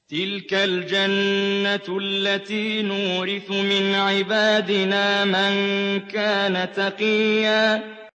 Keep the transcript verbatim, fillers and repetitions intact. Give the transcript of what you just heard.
تِلْكَ الْجَنَّةُ الَّتِي نُورِثُ مِنْ عِبَادِنَا مَن كَانَ تَقِيًّا